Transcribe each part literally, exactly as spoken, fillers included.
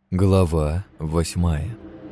Глава восьмая.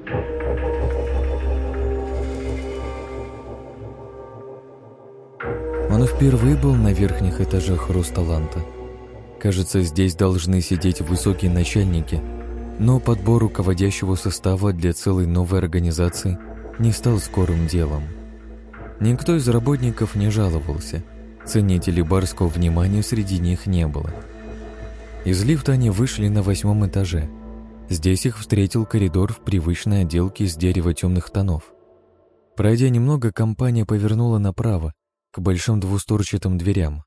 Он впервые был на верхних этажах Росталанта. Кажется, здесь должны сидеть высокие начальники, но подбор руководящего состава для целой новой организации не стал скорым делом. Никто из работников не жаловался, ценителей барского внимания среди них не было. Из лифта они вышли на восьмом этаже. Здесь их встретил коридор в привычной отделке из дерева темных тонов. Пройдя немного, компания повернула направо, к большим двустворчатым дверям.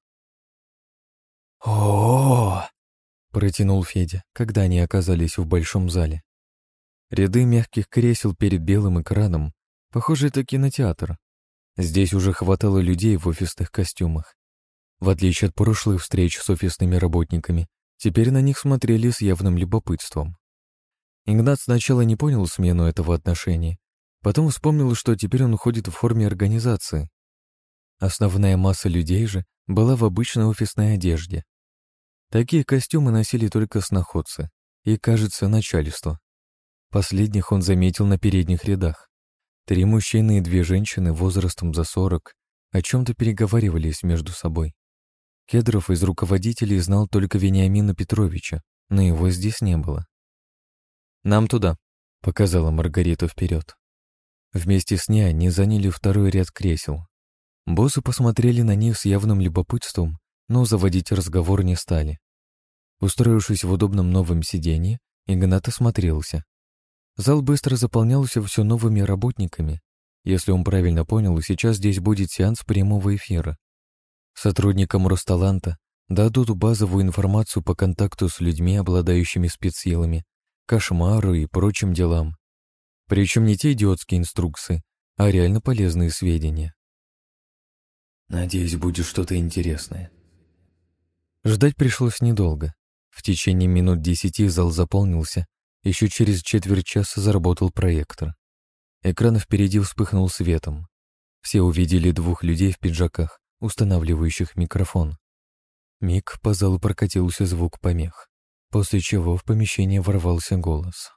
о протянул Федя, когда они оказались в большом зале. Ряды мягких кресел перед белым экраном, похоже, это кинотеатр. Здесь уже хватало людей в офисных костюмах. В отличие от прошлых встреч с офисными работниками, теперь на них смотрели с явным любопытством. Игнат сначала не понял смену этого отношения, потом вспомнил, что теперь он ходит в форме организации. Основная масса людей же была в обычной офисной одежде. Такие костюмы носили только сноходцы и, кажется, начальство. Последних он заметил на передних рядах. Три мужчины и две женщины возрастом за сорок о чем-то переговаривались между собой. Кедров из руководителей знал только Вениамина Петровича, но его здесь не было. «Нам туда», — показала Маргарита вперед. Вместе с ней они заняли второй ряд кресел. Боссы посмотрели на них с явным любопытством, но заводить разговор не стали. Устроившись в удобном новом сиденье, Игнат осмотрелся. Зал быстро заполнялся все новыми работниками. Если он правильно понял, сейчас здесь будет сеанс прямого эфира. Сотрудникам Росталанта дадут базовую информацию по контакту с людьми, обладающими спецсилами, кошмару и прочим делам. Причем не те идиотские инструкции, а реально полезные сведения. «Надеюсь, будет что-то интересное». Ждать пришлось недолго. В течение минут десяти зал заполнился, еще через четверть часа заработал проектор. Экран впереди вспыхнул светом. Все увидели двух людей в пиджаках, устанавливающих микрофон. Миг по залу прокатился звук помех, после чего в помещение ворвался голос.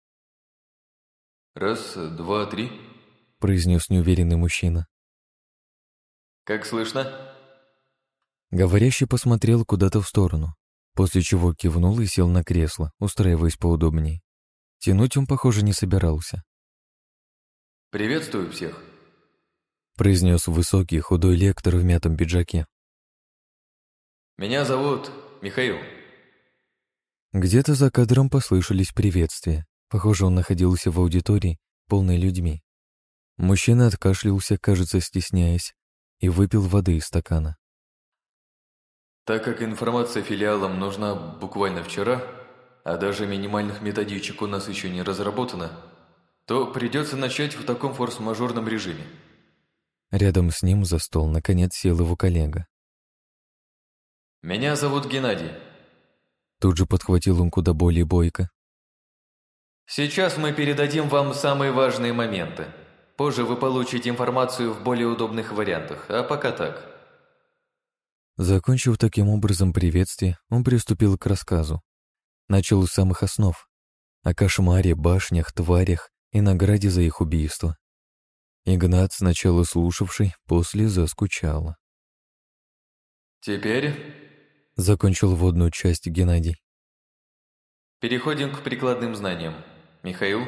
«Раз, два, три», — произнес неуверенный мужчина. «Как слышно?» Говорящий посмотрел куда-то в сторону, после чего кивнул и сел на кресло, устраиваясь поудобнее. Тянуть он, похоже, не собирался. «Приветствую всех», — произнес высокий худой лектор в мятом пиджаке. «Меня зовут Михаил». Где-то за кадром послышались приветствия. Похоже, он находился в аудитории, полной людьми. Мужчина откашлялся, кажется, стесняясь, и выпил воды из стакана. «Так как информация филиалам нужна буквально вчера, а даже минимальных методичек у нас еще не разработано, то придется начать в таком форс-мажорном режиме». Рядом с ним за стол наконец сел его коллега. «Меня зовут Геннадий». Тут же подхватил он куда более бойко. «Сейчас мы передадим вам самые важные моменты. Позже вы получите информацию в более удобных вариантах, а пока так». Закончив таким образом приветствие, он приступил к рассказу. Начал с самых основ. О кошмаре, башнях, тварях и награде за их убийство. Игнат, сначала слушавший, после заскучал. «Теперь...» — закончил вводную часть Геннадий. «Переходим к прикладным знаниям. Михаил?»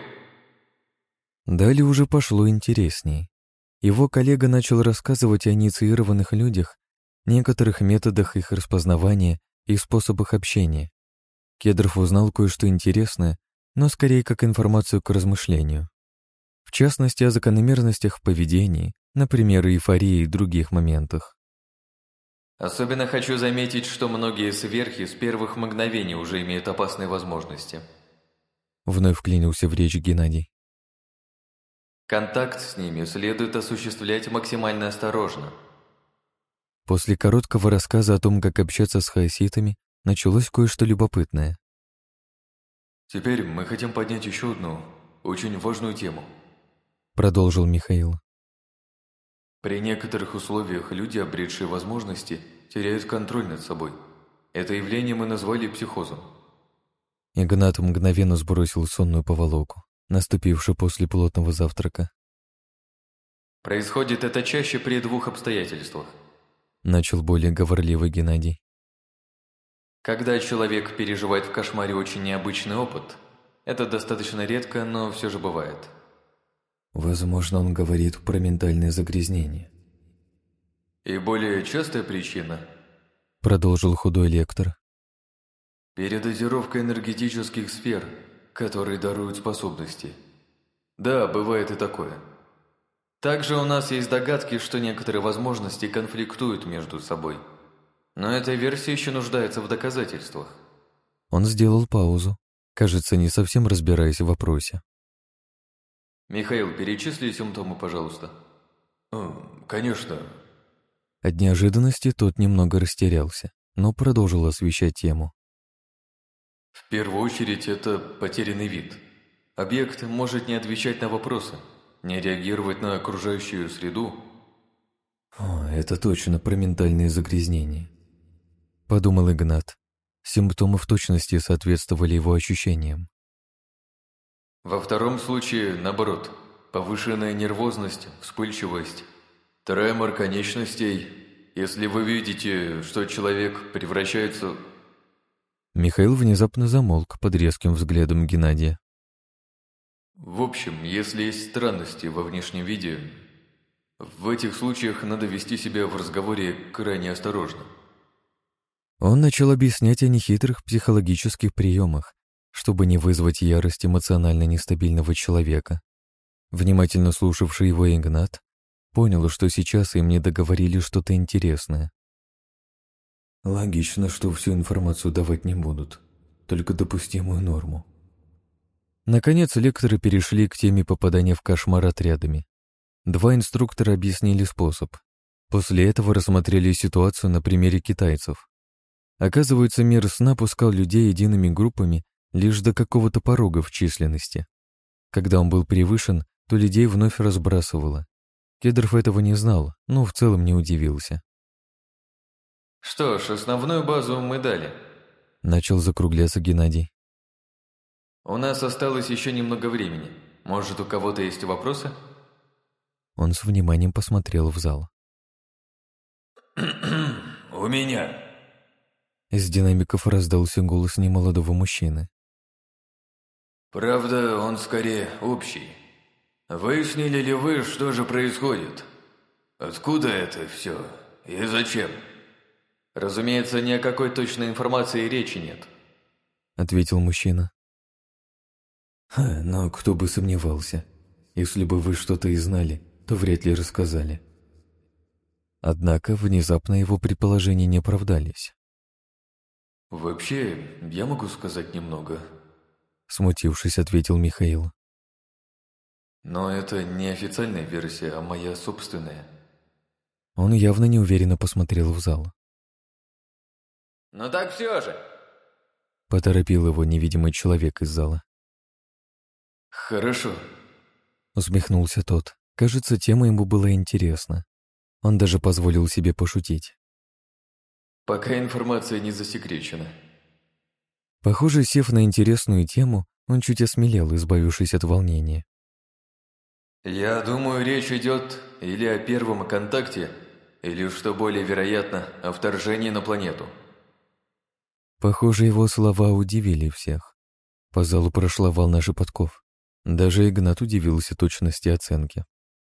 Далее уже пошло интересней. Его коллега начал рассказывать о инициированных людях, некоторых методах их распознавания и способах общения. Кедров узнал кое-что интересное, но скорее как информацию к размышлению. В частности, о закономерностях в поведении, например, эйфории и других моментах. «Особенно хочу заметить, что многие сверхи с первых мгновений уже имеют опасные возможности». Вновь вклинился в речь Геннадий. «Контакт с ними следует осуществлять максимально осторожно». После короткого рассказа о том, как общаться с хаоситами, началось кое-что любопытное. «Теперь мы хотим поднять еще одну, очень важную тему», — продолжил Михаил. «При некоторых условиях люди, обретшие возможности, теряют контроль над собой. Это явление мы назвали психозом». И Игнат мгновенно сбросил сонную поволоку, наступившую после плотного завтрака. Происходит это чаще при двух обстоятельствах. Начал более говорливый Геннадий. Когда человек переживает в кошмаре очень необычный опыт, это достаточно редко, но все же бывает. Возможно, он говорит про ментальное загрязнение. И более частая причина, продолжил худой лектор, передозировка энергетических сфер, которые даруют способности. Да, бывает и такое. Также у нас есть догадки, что некоторые возможности конфликтуют между собой. Но эта версия еще нуждается в доказательствах. Он сделал паузу, кажется, не совсем разбираясь в вопросе. Михаил, перечисли симптомы, пожалуйста. Конечно. От неожиданности тот немного растерялся, но продолжил освещать тему. В первую очередь, это потерянный вид. Объект может не отвечать на вопросы, не реагировать на окружающую среду. О, это точно про ментальные загрязнения. Подумал Игнат. Симптомы в точности соответствовали его ощущениям. Во втором случае, наоборот, повышенная нервозность, вспыльчивость, тремор конечностей. Если вы видите, что человек превращается... Михаил внезапно замолк под резким взглядом Геннадия. В общем, если есть странности во внешнем виде, в этих случаях надо вести себя в разговоре крайне осторожно. Он начал объяснять о нехитрых психологических приемах, чтобы не вызвать ярость эмоционально нестабильного человека. Внимательно слушавший его Игнат понял, что сейчас им не договорили что-то интересное. Логично, что всю информацию давать не будут, только допустимую норму. Наконец лекторы перешли к теме попадания в кошмар отрядами. Два инструктора объяснили способ. После этого рассмотрели ситуацию на примере китайцев. Оказывается, мир сна пускал людей едиными группами лишь до какого-то порога в численности. Когда он был превышен, то людей вновь разбрасывало. Кедров этого не знал, но в целом не удивился. Что ж, основную базу мы дали. Начал закругляться Геннадий. У нас осталось еще немного времени. Может, у кого-то есть вопросы? Он с вниманием посмотрел в зал. У меня. Из динамиков раздался голос немолодого мужчины. Правда, он скорее общий. Выяснили ли вы, что же происходит? Откуда это все и зачем? Разумеется, ни о какой точной информации речи нет, ответил мужчина. Ха, но кто бы сомневался. Если бы вы что-то и знали, то вряд ли рассказали. Однако внезапно его предположения не оправдались. Вообще, я могу сказать немного. Смутившись, ответил Михаил. Но это не официальная версия, а моя собственная. Он явно неуверенно посмотрел в зал. Ну так все же. Поторопил его невидимый человек из зала. Хорошо. Усмехнулся тот. Кажется, тема ему была интересна. Он даже позволил себе пошутить. Пока информация не засекречена. Похоже, сев на интересную тему, он чуть осмелел, избавившись от волнения. Я думаю, речь идет или о первом контакте, или, что более вероятно, о вторжении на планету. Похоже, его слова удивили всех. По залу прошла волна шепотков. Даже Игнат удивился точности оценки.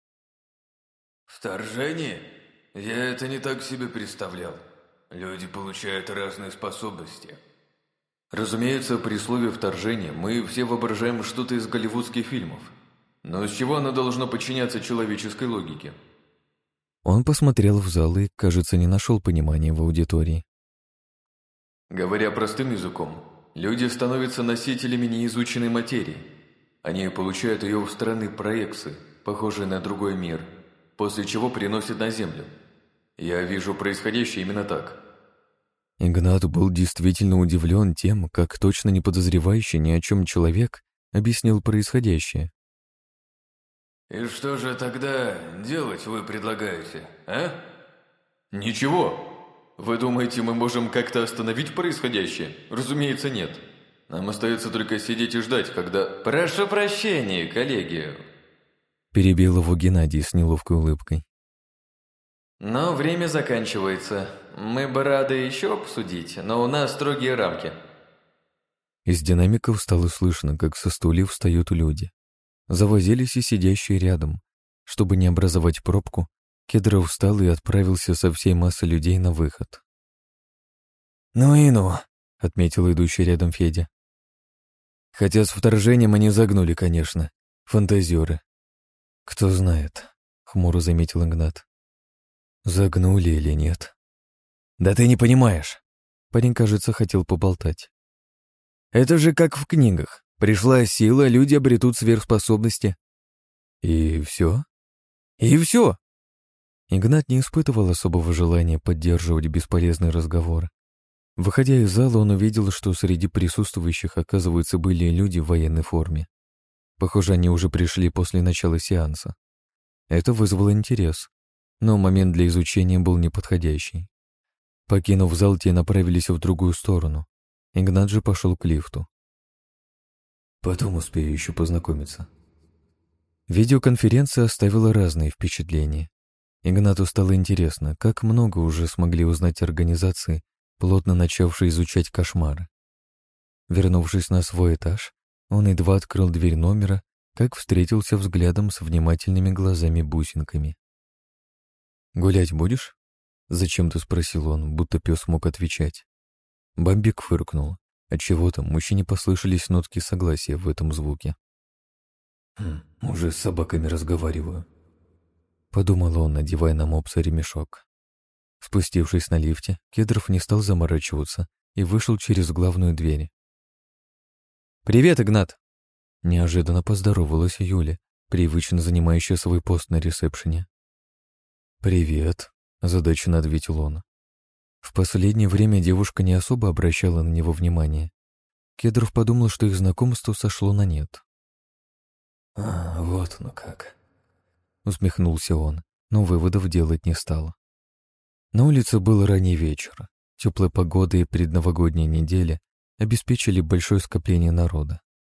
Вторжение? Я это не так себе представлял. Люди получают разные способности. Разумеется, при слове «вторжение» мы все воображаем что-то из голливудских фильмов. Но с чего оно должно подчиняться человеческой логике? Он посмотрел в зал и, кажется, не нашел понимания в аудитории. Говоря простым языком, люди становятся носителями неизученной материи. Они получают ее в стороны проекции, похожие на другой мир, после чего приносят на Землю. Я вижу происходящее именно так. Игнат был действительно удивлен тем, как точно не подозревающий ни о чем человек объяснил происходящее. И что же тогда делать вы предлагаете, а? Ничего. Вы думаете, мы можем как-то остановить происходящее? Разумеется, нет. Нам остается только сидеть и ждать, когда... Прошу прощения, коллеги. Перебил его Геннадий с неловкой улыбкой. Но время заканчивается. Мы бы рады еще обсудить, но у нас строгие рамки. Из динамиков стало слышно, как со стульев встают люди. Завозились и сидящие рядом. Чтобы не образовать пробку, Кедров встал и отправился со всей массой людей на выход. «Ну и ну», — отметил идущий рядом Федя. «Хотя с вторжением они загнули, конечно. Фантазеры». «Кто знает», — хмуро заметил Игнат. «Загнули или нет?» «Да ты не понимаешь». Парень, кажется, хотел поболтать. «Это же как в книгах. Пришла сила, люди обретут сверхспособности». «И все?» «И все!» Игнат не испытывал особого желания поддерживать бесполезный разговор. Выходя из зала, он увидел, что среди присутствующих, оказывается, были люди в военной форме. Похоже, они уже пришли после начала сеанса. Это вызвало интерес, но момент для изучения был неподходящий. Покинув зал, те направились в другую сторону. Игнат же пошел к лифту. Потом успею еще познакомиться. Видеоконференция оставила разные впечатления. Игнату стало интересно, как много уже смогли узнать организации, плотно начавшие изучать кошмары. Вернувшись на свой этаж, он едва открыл дверь номера, как встретился взглядом с внимательными глазами-бусинками. «Гулять будешь?» — зачем-то спросил он, будто пес мог отвечать. Бамбик фыркнул. Отчего-то мужчине послышались нотки согласия в этом звуке. Хм, «Уже с собаками разговариваю», — подумал он, надевая на мопса ремешок. Спустившись на лифте, Кедров не стал заморачиваться и вышел через главную дверь. «Привет, Игнат!» Неожиданно поздоровалась Юля, привычно занимающая свой пост на ресепшене. «Привет», — озадаченно ответил он. В последнее время девушка не особо обращала на него внимания. Кедров подумал, что их знакомство сошло на нет. «А, вот ну как», — усмехнулся он, но выводов делать не стал. На улице был ранний вечер. Теплая погода и предновогодняя неделя обеспечили большое скопление народа.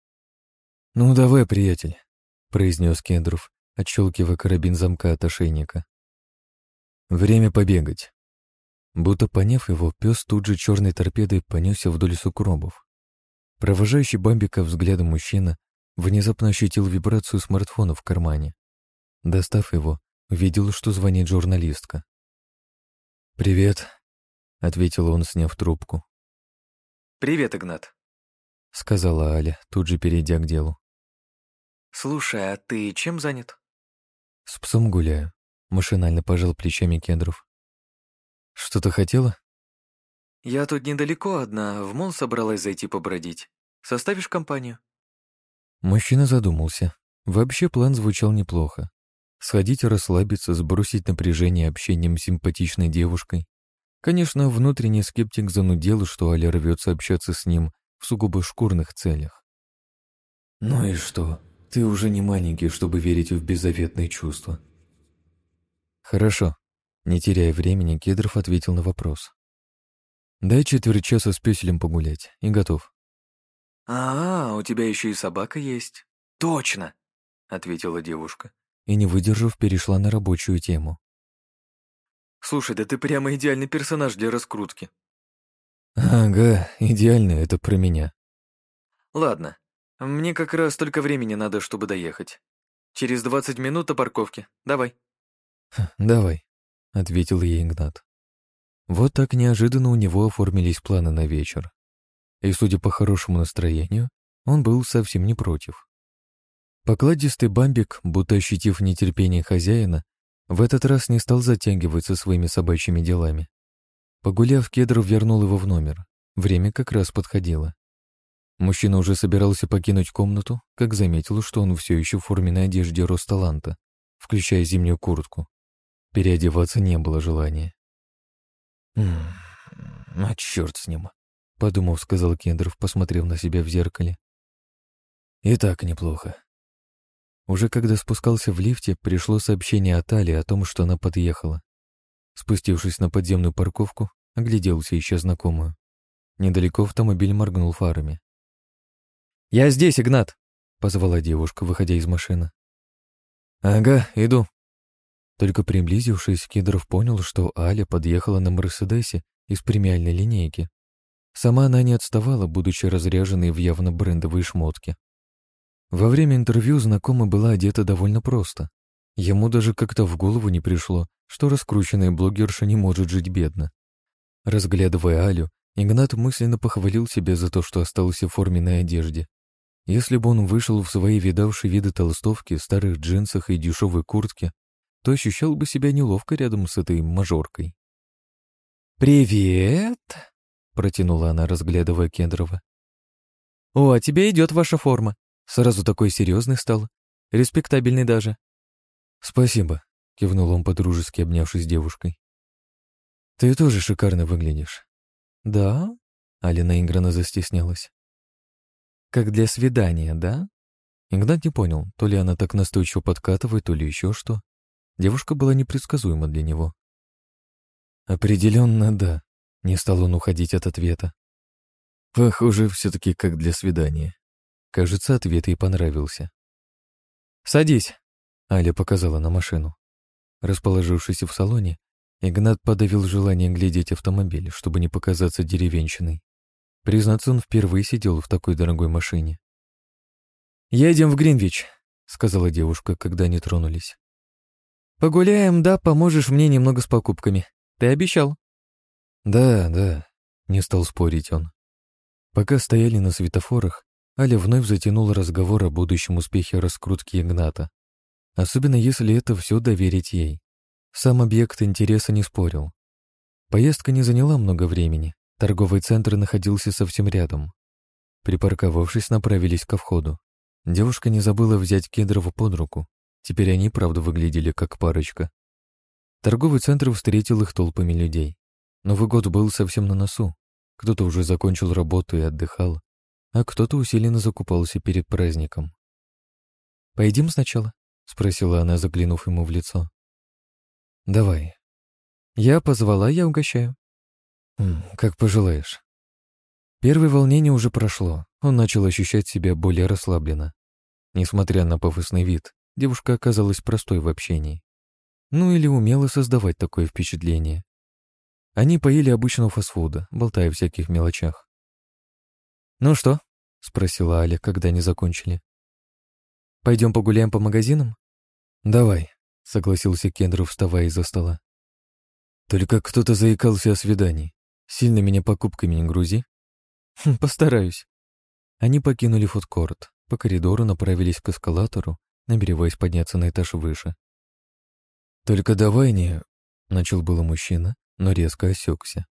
«Ну давай, приятель», — произнес Кедров, отщелкивая карабин замка от ошейника. «Время побегать». Будто поняв его, пес тут же черной торпедой понесся вдоль сугробов. Провожающий Бамбика взглядом мужчина внезапно ощутил вибрацию смартфона в кармане. Достав его, увидел, что звонит журналистка. «Привет», — ответил он, сняв трубку. «Привет, Игнат», — сказала Аля, тут же перейдя к делу. «Слушай, а ты чем занят?» «С псом гуляю», — машинально пожал плечами Кедров. «Что-то хотела?» «Я тут недалеко одна, в мол собралась зайти побродить. Составишь компанию?» Мужчина задумался. Вообще план звучал неплохо. Сходить расслабиться, сбросить напряжение общением с симпатичной девушкой. Конечно, внутренний скептик занудел, что Аля рвется общаться с ним в сугубо шкурных целях. «Ну и что? Ты уже не маленький, чтобы верить в беззаветные чувства». «Хорошо», — не теряя времени, Кедров ответил на вопрос. «Дай четверть часа с пёселем погулять, и готов». «А, у тебя еще и собака есть». «Точно», — ответила девушка. И, не выдержав, перешла на рабочую тему. «Слушай, да ты прямо идеальный персонаж для раскрутки». «Ага, идеально, это про меня». «Ладно, мне как раз столько времени надо, чтобы доехать. Через двадцать минут до парковки. Давай». «Давай», — ответил ей Игнат. Вот так неожиданно у него оформились планы на вечер. И, судя по хорошему настроению, он был совсем не против. Покладистый Бамбик, будто ощутив нетерпение хозяина, в этот раз не стал затягивать со своими собачьими делами. Погуляв, Кедров вернул его в номер. Время как раз подходило. Мужчина уже собирался покинуть комнату, как заметил, что он все еще в форменной одежде Росталанта, включая зимнюю куртку. Переодеваться не было желания. «М-м, а черт с ним», — подумав, сказал Кедров, посмотрев на себя в зеркале. «И так неплохо». Уже когда спускался в лифте, пришло сообщение от Али о том, что она подъехала. Спустившись на подземную парковку, огляделся, ища знакомую. Недалеко автомобиль моргнул фарами. «Я здесь, Игнат!» — позвала девушка, выходя из машины. «Ага, иду». Только приблизившись, Кедров понял, что Аля подъехала на «Мерседесе» из премиальной линейки. Сама она не отставала, будучи разряженной в явно брендовые шмотки. Во время интервью знакомая была одета довольно просто. Ему даже как-то в голову не пришло, что раскрученная блогерша не может жить бедно. Разглядывая Алю, Игнат мысленно похвалил себя за то, что остался в форменной одежде. Если бы он вышел в свои видавшие виды толстовки, старых джинсах и дешевой куртке, то ощущал бы себя неловко рядом с этой мажоркой. «Привет!» — протянула она, разглядывая Кедрова. «О, а тебе идет ваша форма. Сразу такой серьезный стал. Респектабельный даже». «Спасибо», — кивнул он, подружески обнявшись с девушкой. «Ты тоже шикарно выглядишь». «Да?» — Аля наигранно застеснялась. «Как для свидания, да?» Игнат не понял, то ли она так настойчиво подкатывает, то ли еще что. Девушка была непредсказуема для него. «Определенно, да», — не стал он уходить от ответа. «Похоже, все-таки как для свидания». Кажется, ответ ей понравился. «Садись», — Аля показала на машину. Расположившись в салоне, Игнат подавил желание глядеть автомобиль, чтобы не показаться деревенщиной. Признаться, он впервые сидел в такой дорогой машине. «Едем в Гринвич», — сказала девушка, когда они тронулись. «Погуляем, да, поможешь мне немного с покупками. Ты обещал». «Да, да», — не стал спорить он. Пока стояли на светофорах, Аля вновь затянула разговор о будущем успехе раскрутки Игната. Особенно если это все доверить ей. Сам объект интереса не спорил. Поездка не заняла много времени. Торговый центр находился совсем рядом. Припарковавшись, направились ко входу. Девушка не забыла взять Кедрова под руку. Теперь они, правда, выглядели как парочка. Торговый центр встретил их толпами людей. Новый год был совсем на носу. Кто-то уже закончил работу и отдыхал, а кто-то усиленно закупался перед праздником. «Поедим сначала?» — спросила она, заглянув ему в лицо. «Давай. Я позвала, я угощаю». «Как пожелаешь». Первое волнение уже прошло, он начал ощущать себя более расслабленно. Несмотря на пафосный вид, девушка оказалась простой в общении. Ну или умела создавать такое впечатление. Они поели обычного фастфуда, болтая о всяких мелочах. «Ну что?» — спросила Аля, когда они закончили. «Пойдем погуляем по магазинам?» «Давай», — согласился Кендров, вставая из-за стола. «Только кто-то заикался о свидании. Сильно меня покупками не грузи». Хм, «Постараюсь». Они покинули фудкорт, по коридору направились к эскалатору, намереваясь подняться на этаж выше. «Только давай не...» — начал было мужчина, но резко осекся.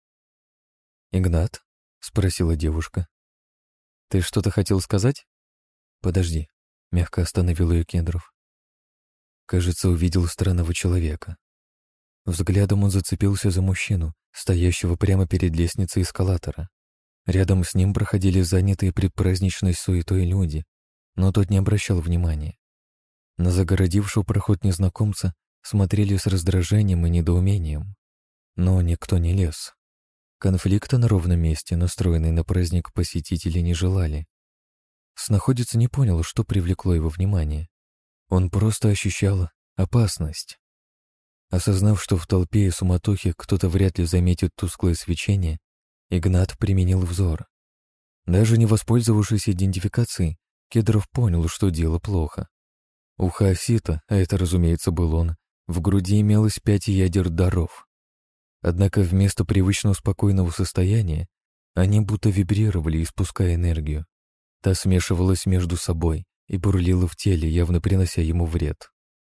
«Игнат?» — спросила девушка. «Ты что-то хотел сказать?» «Подожди», — мягко остановил ее Кендров. Кажется, увидел странного человека. Взглядом он зацепился за мужчину, стоящего прямо перед лестницей эскалатора. Рядом с ним проходили занятые предпраздничной суетой люди, но тот не обращал внимания. На загородившего проход незнакомца смотрели с раздражением и недоумением. Но никто не лез. Конфликта на ровном месте, настроенный на праздник, посетители не желали. Снаходец не понял, что привлекло его внимание. Он просто ощущал опасность. Осознав, что в толпе и суматохе кто-то вряд ли заметит тусклое свечение, Игнат применил взор. Даже не воспользовавшись идентификацией, Кедров понял, что дело плохо. У хаосита, а это, разумеется, был он, в груди имелось пять ядер даров. Однако вместо привычного спокойного состояния они будто вибрировали, испуская энергию. Та смешивалась между собой и бурлила в теле, явно принося ему вред.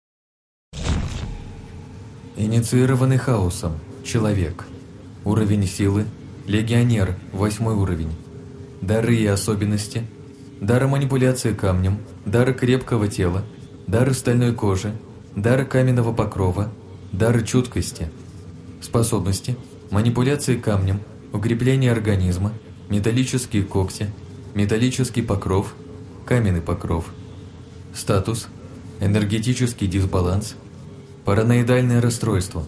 Инициированный хаосом. Человек. Уровень силы. Легионер. Восьмой уровень. Дары и особенности. Дар манипуляции камнем. Дар крепкого тела. Дар стальной кожи. Дар каменного покрова. Дар чуткости. Способности. Манипуляции камнем. Укрепление организма. Металлические когти. Металлический покров. Каменный покров. Статус. Энергетический дисбаланс. Параноидальное расстройство.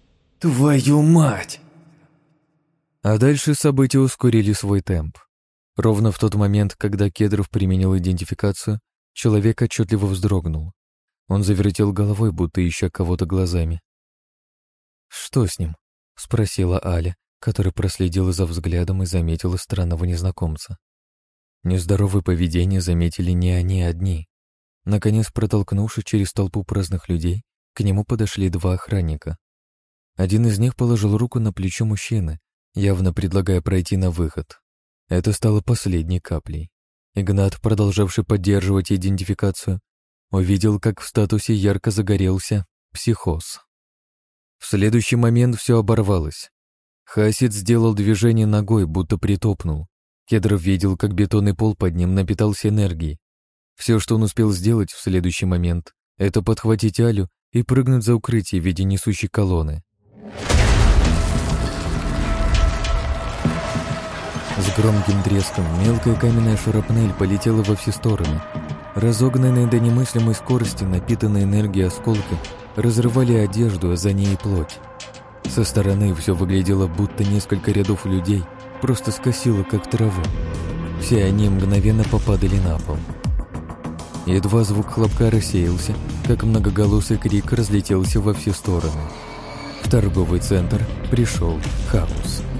«Твою мать!» А дальше события ускорили свой темп. Ровно в тот момент, когда Кедров применил идентификацию, человек отчетливо вздрогнул. Он завертел головой, будто ища кого-то глазами. «Что с ним?» — спросила Аля, которая проследила за взглядом и заметила странного незнакомца. Нездоровое поведение заметили не они одни. Наконец, протолкнувшись через толпу праздных людей, к нему подошли два охранника. Один из них положил руку на плечо мужчины, явно предлагая пройти на выход. Это стало последней каплей. Игнат, продолжавший поддерживать идентификацию, увидел, как в статусе ярко загорелся психоз. В следующий момент все оборвалось. Хасид сделал движение ногой, будто притопнул. Кедров видел, как бетонный пол под ним напитался энергией. Все, что он успел сделать в следующий момент, это подхватить Алю и прыгнуть за укрытие в виде несущей колонны. С громким треском мелкая каменная шарапнель полетела во все стороны. Разогнанные до немыслимой скорости, напитанные энергией осколки разрывали одежду, а за ней и плоть. Со стороны все выглядело, будто несколько рядов людей просто скосило, как траву. Все они мгновенно попадали на пол. Едва звук хлопка рассеялся, как многоголосый крик разлетелся во все стороны. В торговый центр пришел хаос.